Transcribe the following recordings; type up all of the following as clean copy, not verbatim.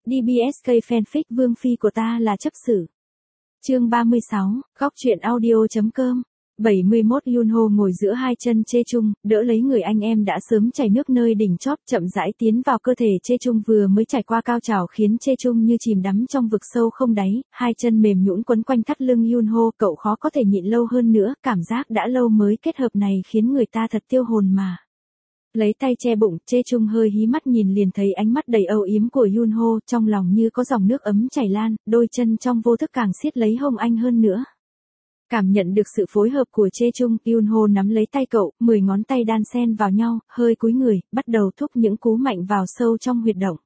DBSK fanfic Vương Phi của ta là chấp xử. Chương 36, góc truyện audio.com. 71 Yunho ngồi giữa hai chân Chê Chung, đỡ lấy người anh em đã sớm chảy nước nơi đỉnh chóp, chậm rãi tiến vào cơ thể Chê Chung vừa mới trải qua cao trào khiến Chê Chung như chìm đắm trong vực sâu không đáy, hai chân mềm nhũn quấn quanh thắt lưng Yunho, cậu khó có thể nhịn lâu hơn nữa, cảm giác đã lâu mới kết hợp này khiến người ta thật tiêu hồn mà. Lấy tay che bụng, Chê Chung hơi hí mắt nhìn liền thấy ánh mắt đầy âu yếm của Yunho, trong lòng như có dòng nước ấm chảy lan, đôi chân trong vô thức càng siết lấy hông anh hơn nữa. Cảm nhận được sự phối hợp của Chê Chung, Yunho nắm lấy tay cậu, 10 ngón tay đan xen vào nhau, hơi cúi người, bắt đầu thúc những cú mạnh vào sâu trong huyệt động.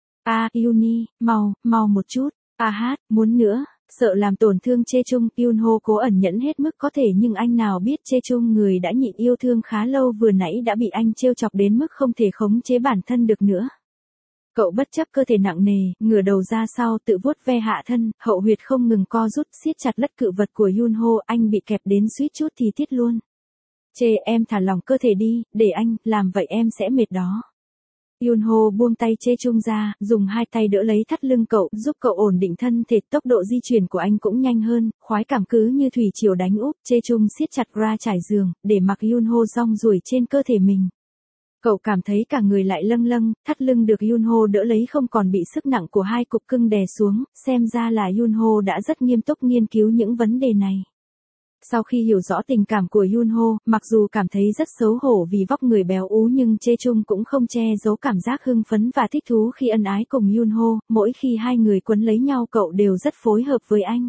Yuni, mau một chút, hát, muốn nữa. Sợ làm tổn thương Chê Chung, Yunho cố ẩn nhẫn hết mức có thể nhưng anh nào biết Chê Chung người đã nhịn yêu thương khá lâu vừa nãy đã bị anh trêu chọc đến mức không thể khống chế bản thân được nữa. Cậu bất chấp cơ thể nặng nề, ngửa đầu ra sau tự vuốt ve hạ thân, hậu huyệt không ngừng co rút siết chặt lất cự vật của Yunho, anh bị kẹp đến suýt chút thì tiết luôn. Chê, em thả lỏng cơ thể đi, để anh, làm vậy em sẽ mệt đó. Yunho buông tay Chê Chung ra, dùng hai tay đỡ lấy thắt lưng cậu, giúp cậu ổn định thân thể, tốc độ di chuyển của anh cũng nhanh hơn, khoái cảm cứ như thủy triều đánh úp, Chê Chung siết chặt ra trải giường, để mặc Yunho rong ruổi trên cơ thể mình. Cậu cảm thấy cả người lại lâng lâng, thắt lưng được Yunho đỡ lấy không còn bị sức nặng của hai cục cưng đè xuống, xem ra là Yunho đã rất nghiêm túc nghiên cứu những vấn đề này. Sau khi hiểu rõ tình cảm của Yunho, mặc dù cảm thấy rất xấu hổ vì vóc người béo ú nhưng Chê Chung cũng không che giấu cảm giác hưng phấn và thích thú khi ân ái cùng Yunho, mỗi khi hai người quấn lấy nhau cậu đều rất phối hợp với anh.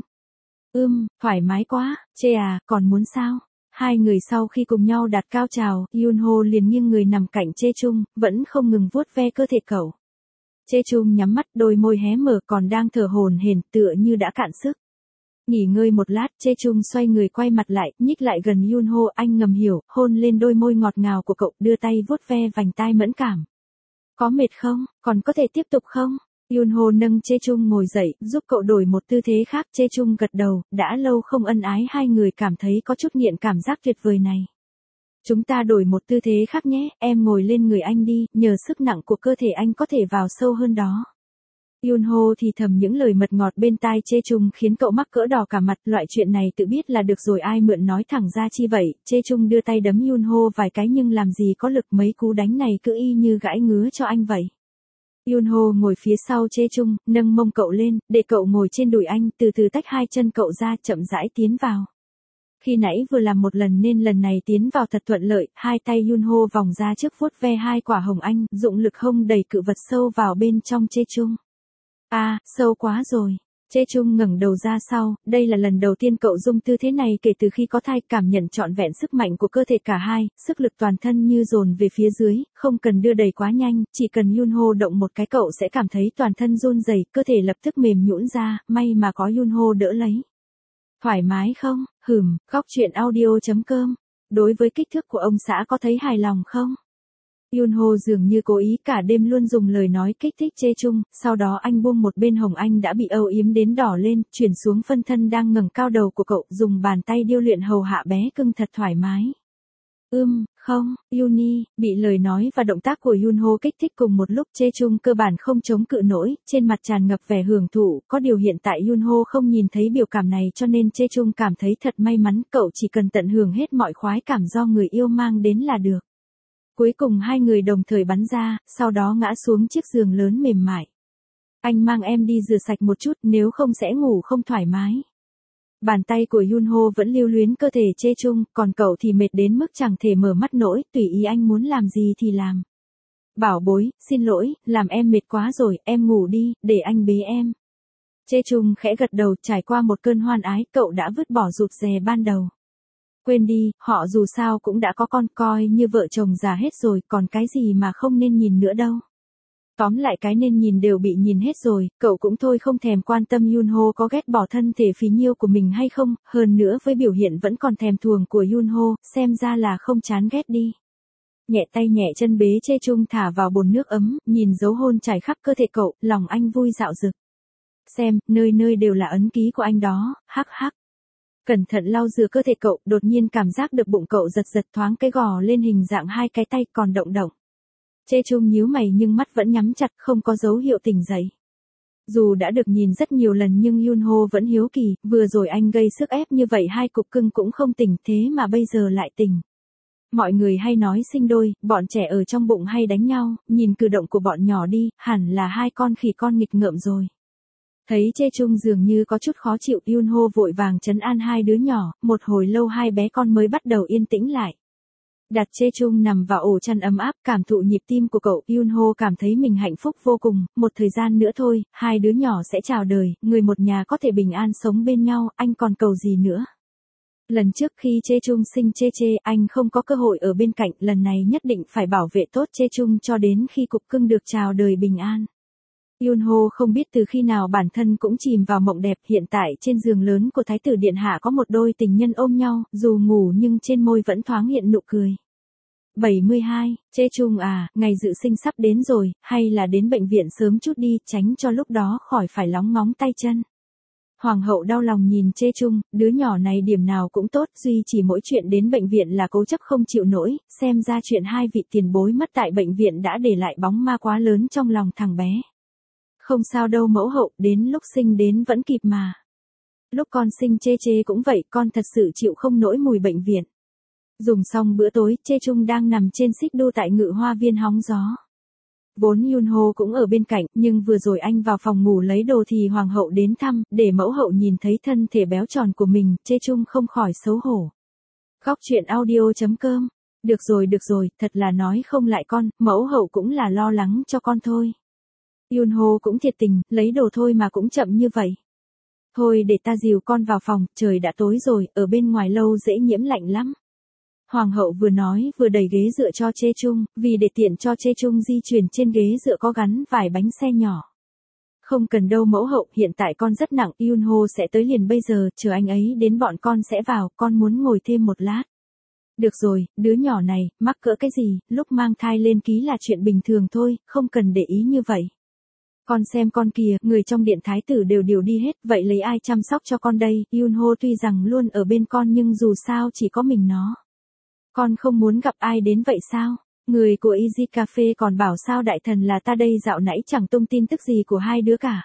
Thoải mái quá, Chê à, còn muốn sao? Hai người sau khi cùng nhau đạt cao trào, Yunho liền nghiêng người nằm cạnh Chê Chung, vẫn không ngừng vuốt ve cơ thể cậu. Chê Chung nhắm mắt, đôi môi hé mở còn đang thở hổn hển, tựa như đã cạn sức. Nghỉ ngơi một lát, Chê Chung xoay người quay mặt lại, nhích lại gần Yunho, anh ngầm hiểu, hôn lên đôi môi ngọt ngào của cậu, đưa tay vuốt ve vành tai mẫn cảm. Có mệt không, còn có thể tiếp tục không? Yunho nâng Chê Chung ngồi dậy, giúp cậu đổi một tư thế khác. Chê Chung gật đầu, đã lâu không ân ái hai người cảm thấy có chút nghiện cảm giác tuyệt vời này. Chúng ta đổi một tư thế khác nhé, em ngồi lên người anh đi, nhờ sức nặng của cơ thể anh có thể vào sâu hơn đó. Yunho thì thầm những lời mật ngọt bên tai Chê Chung khiến cậu mắc cỡ đỏ cả mặt, loại chuyện này tự biết là được rồi ai mượn nói thẳng ra chi vậy. Chê Chung đưa tay đấm Yunho vài cái nhưng làm gì có lực, mấy cú đánh này cứ y như gãi ngứa cho anh vậy. Yunho ngồi phía sau Chê Chung, nâng mông cậu lên, để cậu ngồi trên đùi anh, từ từ tách hai chân cậu ra, chậm rãi tiến vào. Khi nãy vừa làm một lần nên lần này tiến vào thật thuận lợi, hai tay Yunho vòng ra trước vuốt ve hai quả hồng anh, dụng lực hông đẩy cự vật sâu vào bên trong Chê Chung. Sâu quá rồi. Chê Chung ngẩng đầu ra sau, đây là lần đầu tiên cậu dùng tư thế này kể từ khi có thai, cảm nhận trọn vẹn sức mạnh của cơ thể cả hai, sức lực toàn thân như dồn về phía dưới, không cần đưa đẩy quá nhanh, chỉ cần Yunho động một cái cậu sẽ cảm thấy toàn thân run rẩy, cơ thể lập tức mềm nhũn ra, may mà có Yunho đỡ lấy. Thoải mái không? Góc truyện audio.com. Đối với kích thước của ông xã có thấy hài lòng không? Yunho dường như cố ý cả đêm luôn dùng lời nói kích thích Chê Chung, sau đó anh buông một bên hồng anh đã bị âu yếm đến đỏ lên, chuyển xuống phân thân đang ngẩng cao đầu của cậu, dùng bàn tay điêu luyện hầu hạ bé cưng thật thoải mái. Không, Yuni, bị lời nói và động tác của Yunho kích thích cùng một lúc Chê Chung cơ bản không chống cự nổi, trên mặt tràn ngập vẻ hưởng thụ, có điều hiện tại Yunho không nhìn thấy biểu cảm này cho nên Chê Chung cảm thấy thật may mắn, cậu chỉ cần tận hưởng hết mọi khoái cảm do người yêu mang đến là được. Cuối cùng hai người đồng thời bắn ra, sau đó ngã xuống chiếc giường lớn mềm mại. Anh mang em đi rửa sạch một chút, nếu không sẽ ngủ không thoải mái. Bàn tay của Yunho vẫn lưu luyến cơ thể Chê Chung, còn cậu thì mệt đến mức chẳng thể mở mắt nổi, tùy ý anh muốn làm gì thì làm. Bảo bối, xin lỗi, làm em mệt quá rồi, em ngủ đi, để anh bế em. Chê Chung khẽ gật đầu, trải qua một cơn hoan ái, cậu đã vứt bỏ rụt rè ban đầu. Quên đi, họ dù sao cũng đã có con, coi như vợ chồng già hết rồi, còn cái gì mà không nên nhìn nữa đâu. Tóm lại cái nên nhìn đều bị nhìn hết rồi, cậu cũng thôi không thèm quan tâm Yunho có ghét bỏ thân thể phí nhiêu của mình hay không, hơn nữa với biểu hiện vẫn còn thèm thuồng của Yunho, xem ra là không chán ghét đi. Nhẹ tay nhẹ chân bế Chê Chung thả vào bồn nước ấm, nhìn dấu hôn trải khắp cơ thể cậu, lòng anh vui dạo dực. Xem, nơi nơi đều là ấn ký của anh đó, hắc. Cẩn thận lau rửa cơ thể cậu, đột nhiên cảm giác được bụng cậu giật giật thoáng cái gò lên hình dạng hai cái tay còn động. Chê Chung nhíu mày nhưng mắt vẫn nhắm chặt, không có dấu hiệu tỉnh dậy. Dù đã được nhìn rất nhiều lần nhưng Yunho vẫn hiếu kỳ, vừa rồi anh gây sức ép như vậy hai cục cưng cũng không tỉnh thế mà bây giờ lại tỉnh. Mọi người hay nói sinh đôi, bọn trẻ ở trong bụng hay đánh nhau, nhìn cử động của bọn nhỏ đi, hẳn là hai con khỉ con nghịch ngợm rồi. Thấy Chê Chung dường như có chút khó chịu, Yunho vội vàng trấn an hai đứa nhỏ, một hồi lâu hai bé con mới bắt đầu yên tĩnh lại. Đặt Chê Chung nằm vào ổ chăn ấm áp, cảm thụ nhịp tim của cậu, Yunho cảm thấy mình hạnh phúc vô cùng, một thời gian nữa thôi, hai đứa nhỏ sẽ chào đời, người một nhà có thể bình an sống bên nhau, anh còn cầu gì nữa. Lần trước khi Chê Chung sinh Chê Chê, anh không có cơ hội ở bên cạnh, lần này nhất định phải bảo vệ tốt Chê Chung cho đến khi cục cưng được chào đời bình an. Yunho không biết từ khi nào bản thân cũng chìm vào mộng đẹp, hiện tại trên giường lớn của Thái tử Điện Hạ có một đôi tình nhân ôm nhau, dù ngủ nhưng trên môi vẫn thoáng hiện nụ cười. 72, Chê Chung à, ngày dự sinh sắp đến rồi, hay là đến bệnh viện sớm chút đi, tránh cho lúc đó khỏi phải lóng ngóng tay chân. Hoàng hậu đau lòng nhìn Chê Chung, đứa nhỏ này điểm nào cũng tốt, duy chỉ mỗi chuyện đến bệnh viện là cố chấp không chịu nổi, xem ra chuyện hai vị tiền bối mất tại bệnh viện đã để lại bóng ma quá lớn trong lòng thằng bé. Không sao đâu mẫu hậu, đến lúc sinh đến vẫn kịp mà. Lúc con sinh Chê Chê cũng vậy, con thật sự chịu không nổi mùi bệnh viện. Dùng xong bữa tối, Chê Chung đang nằm trên xích đu tại Ngự Hoa Viên hóng gió. Vốn Yunho cũng ở bên cạnh, nhưng vừa rồi anh vào phòng ngủ lấy đồ thì hoàng hậu đến thăm, để mẫu hậu nhìn thấy thân thể béo tròn của mình, Chê Chung không khỏi xấu hổ. Góc truyện audio.com. Được rồi, thật là nói không lại con, mẫu hậu cũng là lo lắng cho con thôi. Yunho cũng thiệt tình, lấy đồ thôi mà cũng chậm như vậy. Thôi để ta dìu con vào phòng, trời đã tối rồi, ở bên ngoài lâu dễ nhiễm lạnh lắm. Hoàng hậu vừa nói vừa đẩy ghế dựa cho Chê Chung, vì để tiện cho Chê Chung di chuyển trên ghế dựa có gắn vài bánh xe nhỏ. Không cần đâu mẫu hậu, hiện tại con rất nặng, Yunho sẽ tới liền bây giờ, chờ anh ấy đến bọn con sẽ vào, con muốn ngồi thêm một lát. Được rồi, đứa nhỏ này, mắc cỡ cái gì, lúc mang thai lên ký là chuyện bình thường thôi, không cần để ý như vậy. Con xem con kìa, người trong điện thái tử đều đi hết, vậy lấy ai chăm sóc cho con đây, Yunho tuy rằng luôn ở bên con nhưng dù sao chỉ có mình nó. Con không muốn gặp ai đến vậy sao? Người của Easy Cafe còn bảo sao đại thần là ta đây dạo nãy chẳng tung tin tức gì của hai đứa cả.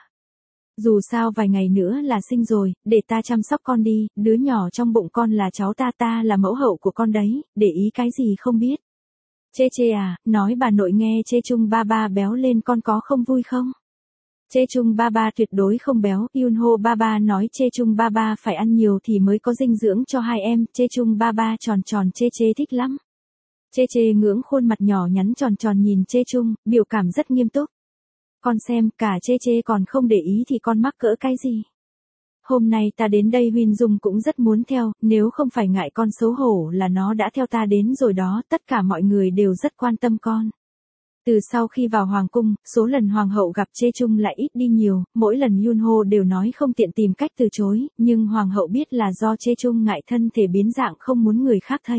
Dù sao vài ngày nữa là sinh rồi, để ta chăm sóc con đi, đứa nhỏ trong bụng con là cháu ta là mẫu hậu của con đấy, để ý cái gì không biết. Chê Chê à, nói bà nội nghe Chê Chung ba ba béo lên con có không vui không? Chê Chung ba ba tuyệt đối không béo, Yunho ba ba nói Chê Chung ba ba phải ăn nhiều thì mới có dinh dưỡng cho hai em, Chê Chung ba ba tròn Chê Chê thích lắm. Chê Chê ngưỡng khuôn mặt nhỏ nhắn tròn nhìn Chê Chung, biểu cảm rất nghiêm túc. Con xem, cả Chê Chê còn không để ý thì con mắc cỡ cái gì? Hôm nay ta đến đây Huynh Dung cũng rất muốn theo, nếu không phải ngại con xấu hổ là nó đã theo ta đến rồi đó, tất cả mọi người đều rất quan tâm con. Từ sau khi vào hoàng cung, số lần hoàng hậu gặp Chê Chung lại ít đi nhiều, mỗi lần Yunho đều nói không tiện tìm cách từ chối, nhưng hoàng hậu biết là do Chê Chung ngại thân thể biến dạng không muốn người khác thấy.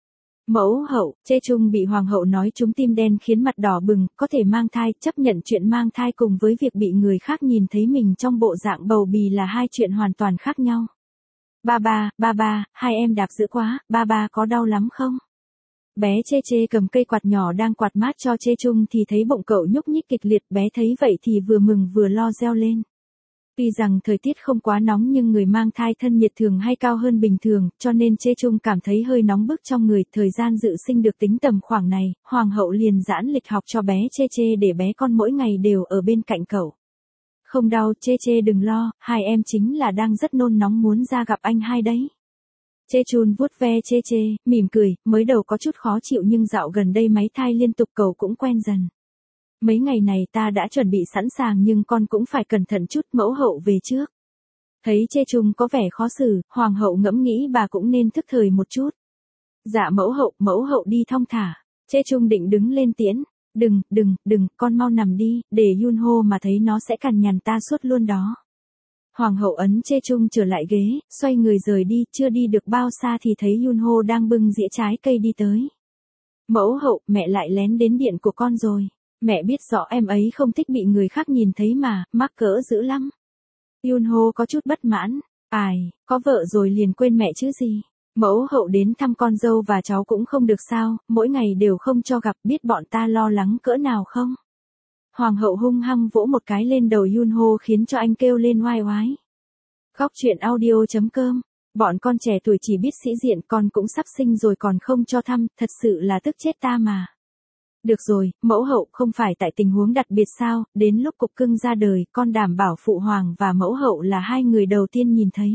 Mẫu hậu, Chê Chung bị hoàng hậu nói trúng tim đen khiến mặt đỏ bừng, có thể mang thai, chấp nhận chuyện mang thai cùng với việc bị người khác nhìn thấy mình trong bộ dạng bầu bì là hai chuyện hoàn toàn khác nhau. Ba ba, hai em đạp dữ quá, ba ba có đau lắm không? Bé Chê Chê cầm cây quạt nhỏ đang quạt mát cho Chê Chung thì thấy bụng cậu nhúc nhích kịch liệt, bé thấy vậy thì vừa mừng vừa lo reo lên. Tuy rằng thời tiết không quá nóng nhưng người mang thai thân nhiệt thường hay cao hơn bình thường, cho nên Chê Chung cảm thấy hơi nóng bức trong người, thời gian dự sinh được tính tầm khoảng này, hoàng hậu liền giãn lịch học cho bé Chê Chê để bé con mỗi ngày đều ở bên cạnh cậu. Không đau, Chê Chê đừng lo, hai em chính là đang rất nôn nóng muốn ra gặp anh hai đấy. Chê Chun vuốt ve Chê Chê, mỉm cười, mới đầu có chút khó chịu nhưng dạo gần đây máy thai liên tục cậu cũng quen dần. Mấy ngày này ta đã chuẩn bị sẵn sàng nhưng con cũng phải cẩn thận chút, mẫu hậu về trước. Thấy Chê Chung có vẻ khó xử, hoàng hậu ngẫm nghĩ bà cũng nên thức thời một chút. Dạ mẫu hậu đi thong thả. Chê Chung định đứng lên tiễn. Đừng, con mau nằm đi, để Yunho mà thấy nó sẽ cằn nhằn ta suốt luôn đó. Hoàng hậu ấn Chê Chung trở lại ghế, xoay người rời đi, chưa đi được bao xa thì thấy Yunho đang bưng dĩa trái cây đi tới. Mẫu hậu, mẹ lại lén đến điện của con rồi. Mẹ biết rõ em ấy không thích bị người khác nhìn thấy mà, mắc cỡ dữ lắm. Yunho có chút bất mãn. Ai, có vợ rồi liền quên mẹ chứ gì. Mẫu hậu đến thăm con dâu và cháu cũng không được sao, mỗi ngày đều không cho gặp, biết bọn ta lo lắng cỡ nào không? Hoàng hậu hung hăng vỗ một cái lên đầu Yunho khiến cho anh kêu lên oai oái. Góc truyện audio.com. Bọn con trẻ tuổi chỉ biết sĩ diện, con cũng sắp sinh rồi còn không cho thăm, thật sự là tức chết ta mà. Được rồi, mẫu hậu, không phải tại tình huống đặc biệt sao, đến lúc cục cưng ra đời, con đảm bảo phụ hoàng và mẫu hậu là hai người đầu tiên nhìn thấy.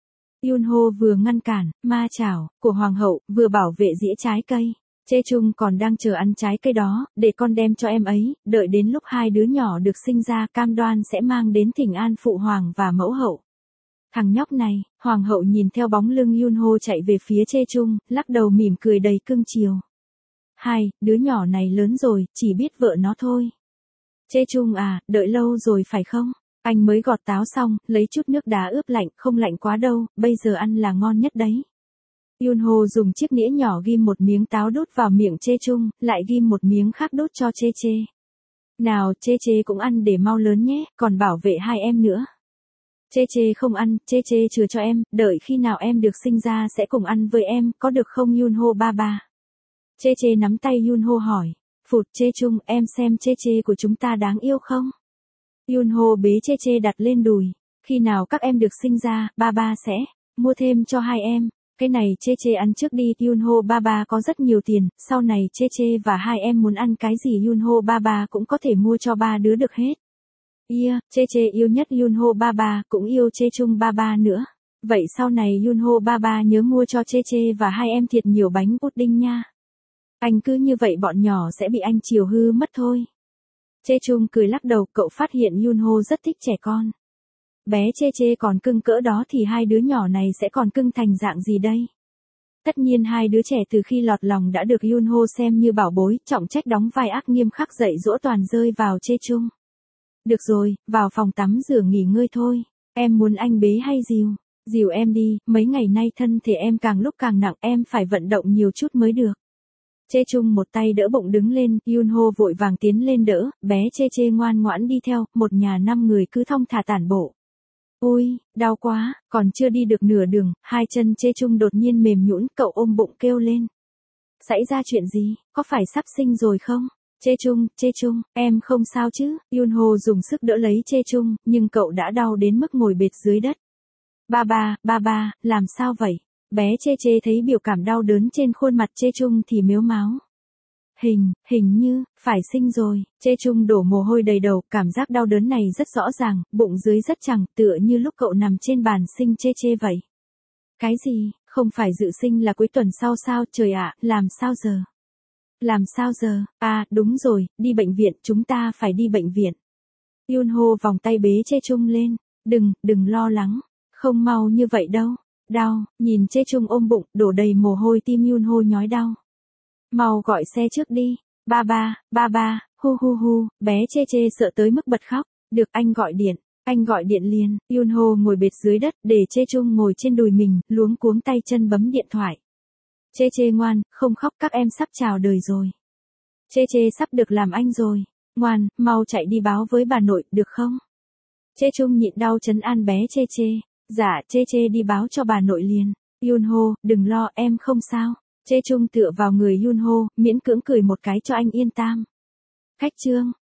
Yunho vừa ngăn cản, ma chảo, của hoàng hậu, vừa bảo vệ dĩa trái cây. Chê Chung còn đang chờ ăn trái cây đó, để con đem cho em ấy, đợi đến lúc hai đứa nhỏ được sinh ra cam đoan sẽ mang đến thỉnh an phụ hoàng và mẫu hậu. Thằng nhóc này, hoàng hậu nhìn theo bóng lưng Yunho chạy về phía Chê Chung, lắc đầu mỉm cười đầy cưng chiều. Hai, đứa nhỏ này lớn rồi, chỉ biết vợ nó thôi. Chê Chung à, đợi lâu rồi phải không? Anh mới gọt táo xong, lấy chút nước đá ướp lạnh, không lạnh quá đâu, bây giờ ăn là ngon nhất đấy. Yunho dùng chiếc nĩa nhỏ ghim một miếng táo đút vào miệng Chê Chung, lại ghim một miếng khác đút cho Chê Chê. Nào, Chê Chê cũng ăn để mau lớn nhé, còn bảo vệ hai em nữa. Chê Chê không ăn, Chê Chê chừa cho em, đợi khi nào em được sinh ra sẽ cùng ăn với em, có được không Yunho ba ba? Chê Chê nắm tay Yunho hỏi. Phụt Chê Chung, em xem Chê Chê của chúng ta đáng yêu không? Yunho bế Chê Chê đặt lên đùi. Khi nào các em được sinh ra, ba ba sẽ mua thêm cho hai em. Cái này Chê Chê ăn trước đi, Yunho ba ba có rất nhiều tiền, sau này Chê Chê và hai em muốn ăn cái gì Yunho ba ba cũng có thể mua cho ba đứa được hết. Yeah, Chê Chê yêu nhất Yunho ba ba, cũng yêu Chê Chung ba ba nữa. Vậy sau này Yunho ba ba nhớ mua cho Chê Chê và hai em thiệt nhiều bánh pudding nha. Anh cứ như vậy bọn nhỏ sẽ bị anh chiều hư mất thôi. Chê Chung cười lắc đầu, cậu phát hiện Yunho rất thích trẻ con. Bé Chê Chê còn cưng cỡ đó thì hai đứa nhỏ này sẽ còn cưng thành dạng gì đây? Tất nhiên hai đứa trẻ từ khi lọt lòng đã được Yunho xem như bảo bối, trọng trách đóng vai ác nghiêm khắc dạy dỗ toàn rơi vào Chê Chung. Được rồi, vào phòng tắm rửa nghỉ ngơi thôi. Em muốn anh bế hay dìu? Dìu em đi, mấy ngày nay thân thể em càng lúc càng nặng, em phải vận động nhiều chút mới được. Chê Chung một tay đỡ bụng đứng lên, Yunho vội vàng tiến lên đỡ, bé Chê Chê ngoan ngoãn đi theo, một nhà 5 người cứ thong thả tản bộ. Ôi, đau quá, còn chưa đi được nửa đường, hai chân Chê Chung đột nhiên mềm nhũn, cậu ôm bụng kêu lên. Xảy ra chuyện gì, có phải sắp sinh rồi không? Chê Chung, em không sao chứ? Yunho dùng sức đỡ lấy Chê Chung, nhưng cậu đã đau đến mức ngồi bệt dưới đất. Ba ba, làm sao vậy? Bé Chê Chê thấy biểu cảm đau đớn trên khuôn mặt Chê Chung thì mếu máo. Hình như, phải sinh rồi. Chê Chung đổ mồ hôi đầy đầu, cảm giác đau đớn này rất rõ ràng, bụng dưới rất chằng, tựa như lúc cậu nằm trên bàn sinh Chê Chê vậy. Cái gì, không phải dự sinh là cuối tuần sau sao, trời ạ, làm sao giờ? Làm sao giờ? À, đúng rồi, đi bệnh viện, chúng ta phải đi bệnh viện. Yunho vòng tay bế Chê Chung lên. Đừng lo lắng, không mau như vậy đâu. Đau, nhìn Chê Chung ôm bụng, đổ đầy mồ hôi, tim Yunho nhói đau. Mau gọi xe trước đi. Ba ba, hu, bé Chê Chê sợ tới mức bật khóc. Được, anh gọi điện liền. Yunho ngồi bệt dưới đất, để Chê Chung ngồi trên đùi mình, luống cuống tay chân bấm điện thoại. Chê Chê ngoan, không khóc, các em sắp chào đời rồi. Chê Chê sắp được làm anh rồi. Ngoan, mau chạy đi báo với bà nội, được không? Chê Chung nhịn đau trấn an bé Chê Chê. Dạ, Chê Chê đi báo cho bà nội liền. Yunho, đừng lo, em không sao. Chê Chung tựa vào người Yunho, miễn cưỡng cười một cái cho anh yên tâm. Khách trương.